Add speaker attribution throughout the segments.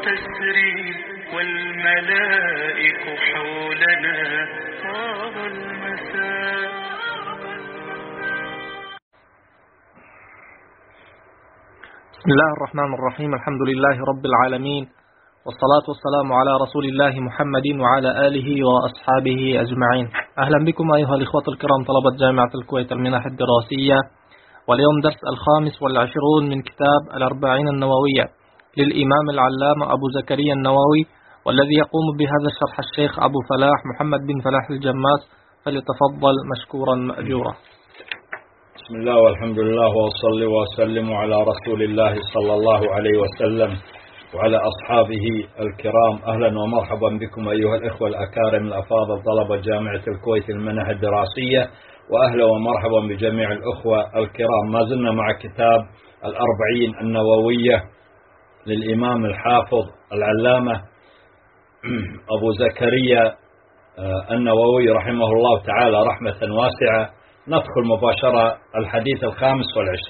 Speaker 1: تسري والملائك حولنا طاب المساء.
Speaker 2: بسم الله الرحمن الرحيم. الحمد لله رب العالمين، والصلاة والسلام على رسول الله محمد وعلى آله وأصحابه أجمعين. أهلا بكم أيها الإخوة الكرام طلبة جامعة الكويت المنح الدراسية، واليوم درس 25 من كتاب الأربعين النووية للإمام العلامة أبو زكريا النووي، والذي يقوم بهذا الشرح الشيخ أبو فلاح محمد بن فلاح الجماس، فليتفضل مشكورا مأجورا.
Speaker 3: بسم الله والحمد لله وصلي وسلم على رسول الله صلى الله عليه وسلم وعلى أصحابه الكرام. أهلا ومرحبا بكم أيها الإخوة الأكارم الأفاضل طلبة جامعة الكويت المنح الدراسية، وأهلا ومرحبا بجميع الأخوة الكرام. ما زلنا مع كتاب الأربعين النووية للإمام الحافظ العلامة أبو زكريا النووي رحمه الله تعالى رحمة واسعة. ندخل مباشرة الحديث الخامس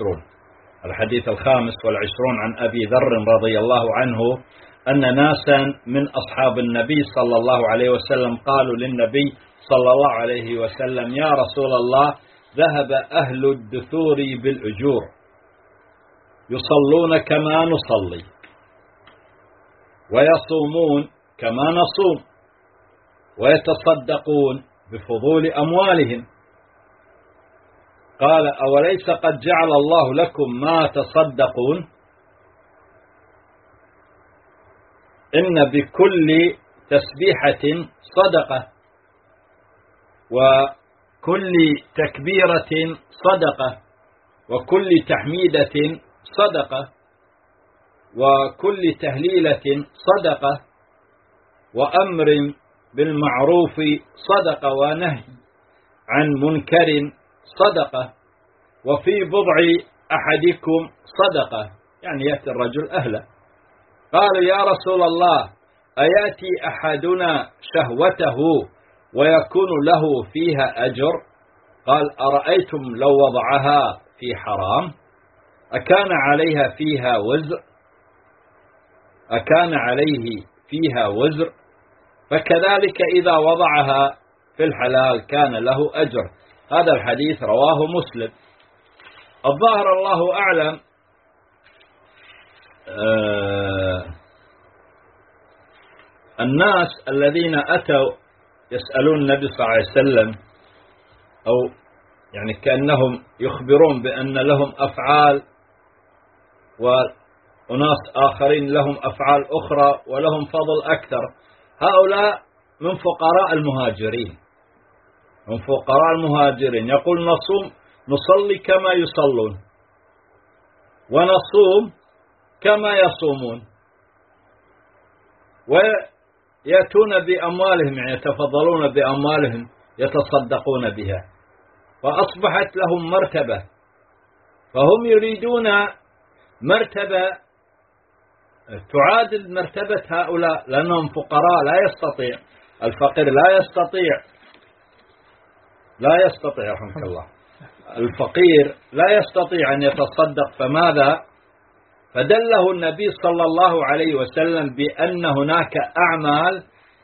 Speaker 3: والعشرون عن أبي ذر رضي الله عنه أن ناسا من أصحاب النبي صلى الله عليه وسلم قالوا للنبي صلى الله عليه وسلم: يا رسول الله، ذهب أهل الدثور بالأجور يصلون كما نصلي ويصومون كما نصوم ويتصدقون بفضول أموالهم. قال: أوليس قد جعل الله لكم ما تصدقون؟ إن بكل تسبيحة صدقة، وكل تكبيرة صدقة، وكل تحميدة صدقة، وكل تهليلة صدقة، وأمر بالمعروف صدقة، ونهي عن منكر صدقة، وفي بضع أحدكم صدقة، يعني يأتي الرجل أهله. قالوا: يا رسول الله، أيأتي أحدنا شهوته ويكون له فيها أجر؟ قال: أرأيتم لو وضعها في حرام أكان عليه فيها وزر؟ فكذلك إذا وضعها في الحلال كان له أجر. هذا الحديث رواه مسلم. الظاهر الله أعلم الناس الذين أتوا يسألون النبي صلى الله عليه وسلم، أو يعني كأنهم يخبرون بأن لهم أفعال وناس آخرين لهم أفعال أخرى ولهم فضل أكثر، هؤلاء من فقراء المهاجرين. يقول: نصلي كما يصلون ونصوم كما يصومون، ويأتون بأموالهم، يعني يتفضلون بأموالهم يتصدقون بها، فأصبحت لهم مرتبة، فهم يريدون مرتبة تعادل مرتبة هؤلاء، لأنهم فقراء لا يستطيع، الفقير لا يستطيع رحمك الله، الفقير لا يستطيع أن يتصدق. فماذا؟ فدله النبي صلى الله عليه وسلم بأن هناك أعمال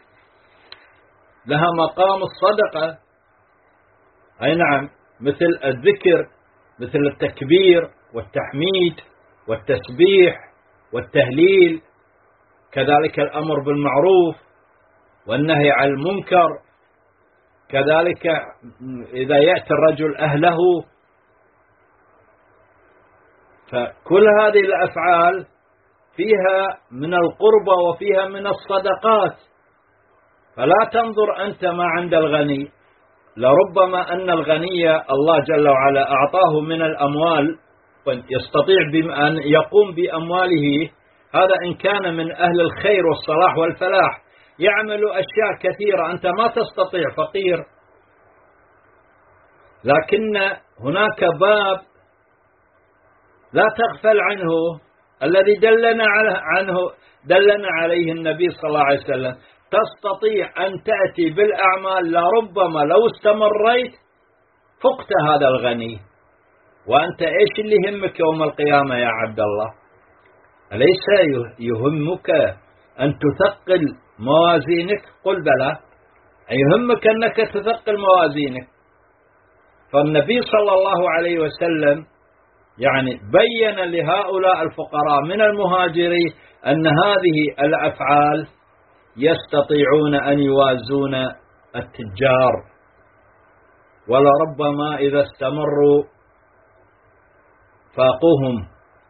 Speaker 3: لها مقام الصدقة، أي نعم، مثل الذكر، مثل التكبير والتحميد والتسبيح والتهليل، كذلك الأمر بالمعروف والنهي عن المنكر، كذلك إذا يأتي الرجل أهله. فكل هذه الأفعال فيها من القربة وفيها من الصدقات، فلا تنظر أنت ما عند الغني، لربما أن الغني الله جل وعلا أعطاه من الأموال يستطيع أن يقوم بأمواله، هذا إن كان من أهل الخير والصلاح والفلاح، يعمل أشياء كثيرة أنت ما تستطيع، فقير. لكن هناك باب لا تغفل عنه، الذي دلنا عليه النبي صلى الله عليه وسلم. تستطيع أن تأتي بالأعمال لربما لو استمريت فقت هذا الغني، وأنت إيش اللي يهمك يوم القيامة يا عبد الله؟ أليس يهمك أن تثقل موازينك؟ قل بلى، يهمك أنك تثقل موازينك. فالنبي صلى الله عليه وسلم يعني بين لهؤلاء الفقراء من المهاجرين أن هذه الأفعال يستطيعون أن يوازون التجار، ولربما إذا استمروا فاقوهم.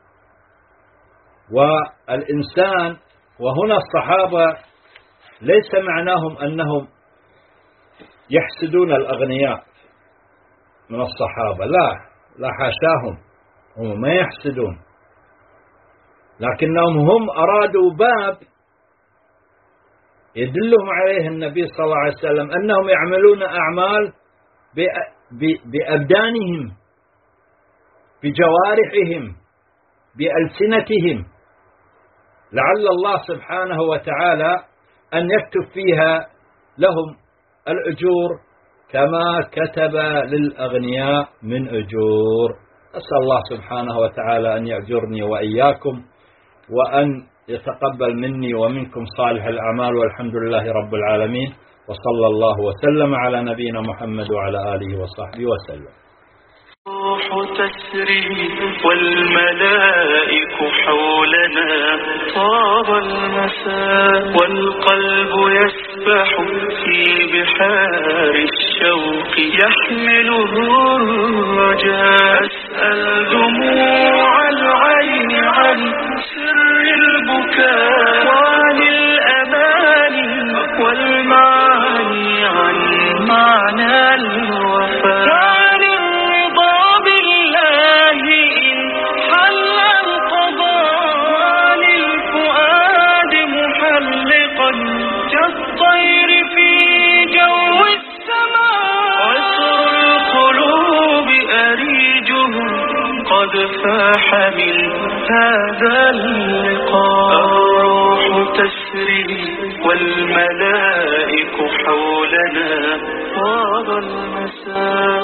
Speaker 3: والإنسان، وهنا الصحابة ليس معناهم أنهم يحسدون الأغنياء من الصحابة، لا حاشاهم، هم ما يحسدون، لكنهم هم أرادوا باب يدلهم عليه النبي صلى الله عليه وسلم أنهم يعملون أعمال بأبدانهم، بجوارحهم، بألسنتهم، لعل الله سبحانه وتعالى أن يكتب فيها لهم الأجور كما كتب للأغنياء من أجور. أسأل الله سبحانه وتعالى أن يأجرني وإياكم، وأن يتقبل مني ومنكم صالح الأعمال، والحمد لله رب العالمين، وصلى الله وسلم على نبينا محمد وعلى آله وصحبه وسلم.
Speaker 1: الروح تسري والملائك حولنا، طاب المساء والقلب يسبح في بحار الشوق، يحمله الرجاء. أسأل دموع العين عن سر البكاء، وعن الأماني والمعاني عن معنى الوفاء، كالطير في جو السماء. عسر القلوب أريجه قد فاح من هذا اللقاء. الروح تسري والملائك حولنا، طاب المساء.